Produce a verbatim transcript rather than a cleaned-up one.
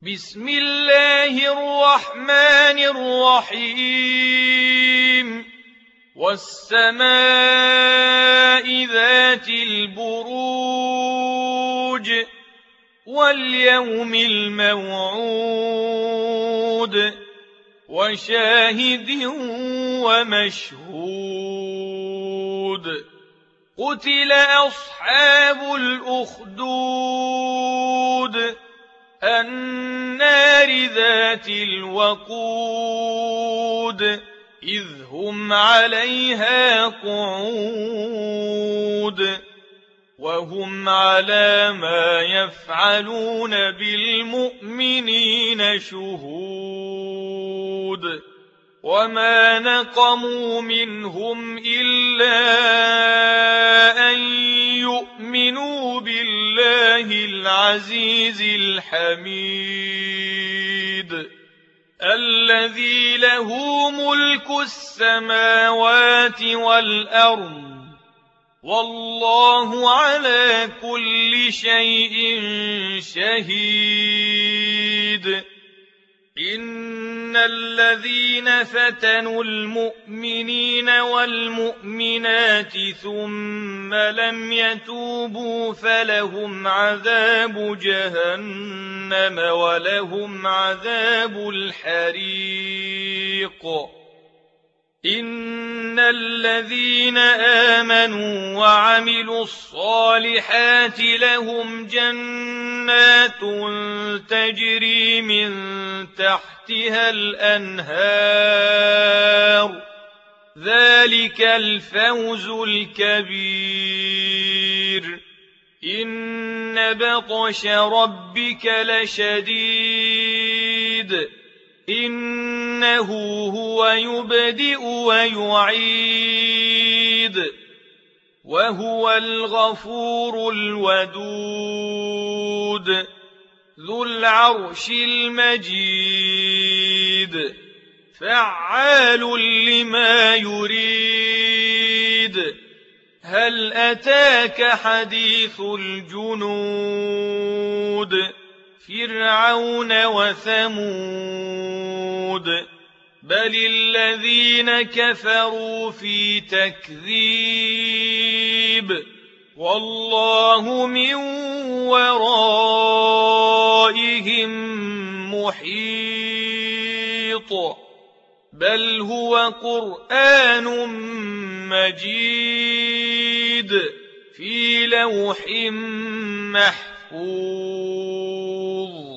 بسم الله الرحمن الرحيم والسماء ذات البروج واليوم الموعود وشاهد ومشهود قتل أصحاب الأخدود النار ذات الوقود إذ هم عليها قعود وهم على ما يفعلون بالمؤمنين شهود وما نقموا منهم إلا أن يؤمنوا بالله العزيز الحميد الذي له ملك السماوات والأرض والله على كل شيء شهيد إن الذين فتنوا المؤمنين والمؤمنات ثم لم يتوبوا فلهم عذاب جهنم ولهم عذاب الحريق إن الذين آمنوا وعملوا الصالحات لهم جنات تجري من تحتها الأنهار ذلك الفوز الكبير إن بطش ربك لشديد إنه هو يبدئ ويعيد وهو الغفور الودود ذو العرش المجيد فعال لما يريد هل أتاك حديث الجنود فرعون وثمود بل الذين كفروا في تكذيب والله من ورائهم محيط بل هو قرآن مجيد في لوح محفوظ